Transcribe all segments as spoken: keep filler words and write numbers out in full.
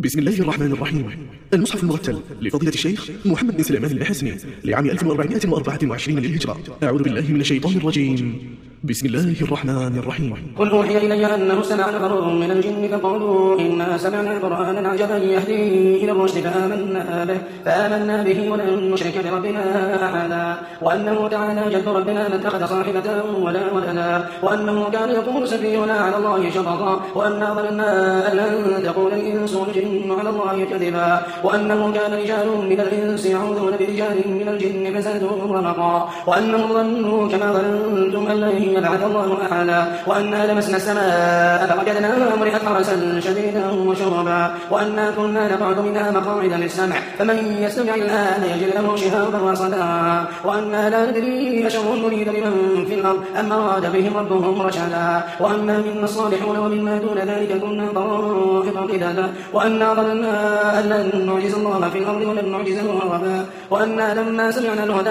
بسم الله الرحمن الرحيم. المصحف المرتل لفضيلة الشيخ محمد بن سليمان البحسني لعام ألف وأربعمائة وأربعة وعشرين للهجرة. أعوذ بالله من الشيطان الرجيم. بسم الله الرحمن الرحيم. قل أوحي إلي أنه استمع نفر من الجن فقالوا إنا سمعنا قرآنا عجبا يهدي إلى الرشد فآمنا به فآمنا به ولن نشرك بربنا أحدا وأنه تعالى جد ربنا ما اتخذ صاحبة ولا ولدا وأنه كان يقول سفيهنا على الله شططا وأنا ظننا أن لن تقول الإنس والجن على الله كذبا وأنه كان رجال من الإنس يعوذون برجال من الجن فزادوهم رهقا وأنهم ظنوا كما ظننتم أن لن يبعث الله أحدا وأنا لمسنا السماء فوجدناها ملئت حرسا شديدا وشربا وأنا كنا نقعد منها مقاعد للسمع فمن يستمع الآن يجد له شهابا رصدا وأنا لا ندري أشر نريد بمن في الأرض أم أراد بهم ربهم رشدا وأنا منا الصالحون ومما دون ذلك كنا طرائق قددا وأنا ظننا أن لن نعجز الله في الأرض ولن نعجزه هربا وأنا لما سمعنا الهدى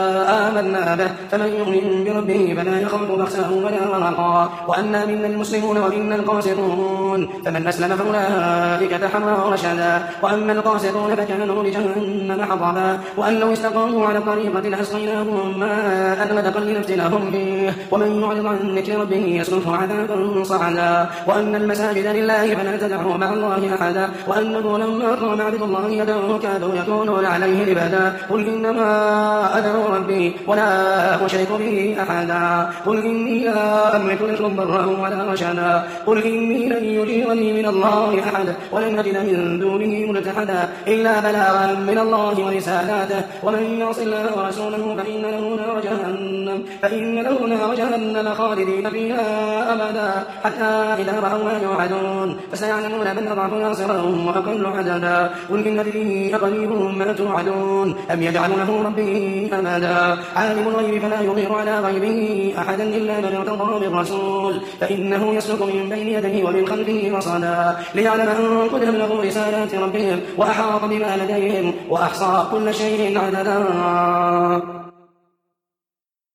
آمنا به فمن يؤمن بربه فلا يخاف بخسه ولا رهقا وأنا منا المسلمون ومنا القاسطون فمن أسلم فأولئك تحروا رشدا وأما القاسطون فكانوا لجهنم حطبا وأن لو استقاموا على الطريقة لأسقيناهم ماء غدقا لنفتنهم فيه ومن يعرض عن ذكر ربه يسلكه عذابا صعدا وأن المساجد لله فلا تدعوا مع الله أحدا وأنه لما قام عبد الله يدعوه كادوا يكونون عليه لبدا قل إنما أدعو ربي ولا أشرك به أحدا قل إني لا أملك لكم ضرا ولا رشدا قل إني لن يجيرني من الله أحد ولن أجد من دونه ملتحدا إلا بلاغا من الله ورسالاته ومن يعص الله ورسوله فإن له نار جهنم فإن له نار جهنم خالدين فيها أبدا حتى إذا رأوا ما يوعدون فسيعلمون من أضعف ناصرا وأقل عددا قل إن أدري أقريب ما توعدون أم يجعل له ربي أمدا عالم الغيب فلا يظهر على غيبه أحدا إلا من ارتضى من رسول فإنه يسلك من بين يديه ومن خلفه رصدا ليعلم أن قد أبلغوا رسالات ربهم وأحاط بما لديهم وأحصى كل شيء عددا.